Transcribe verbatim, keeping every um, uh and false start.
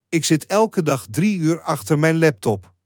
Ik zit elke dag drie uur achter mijn laptop.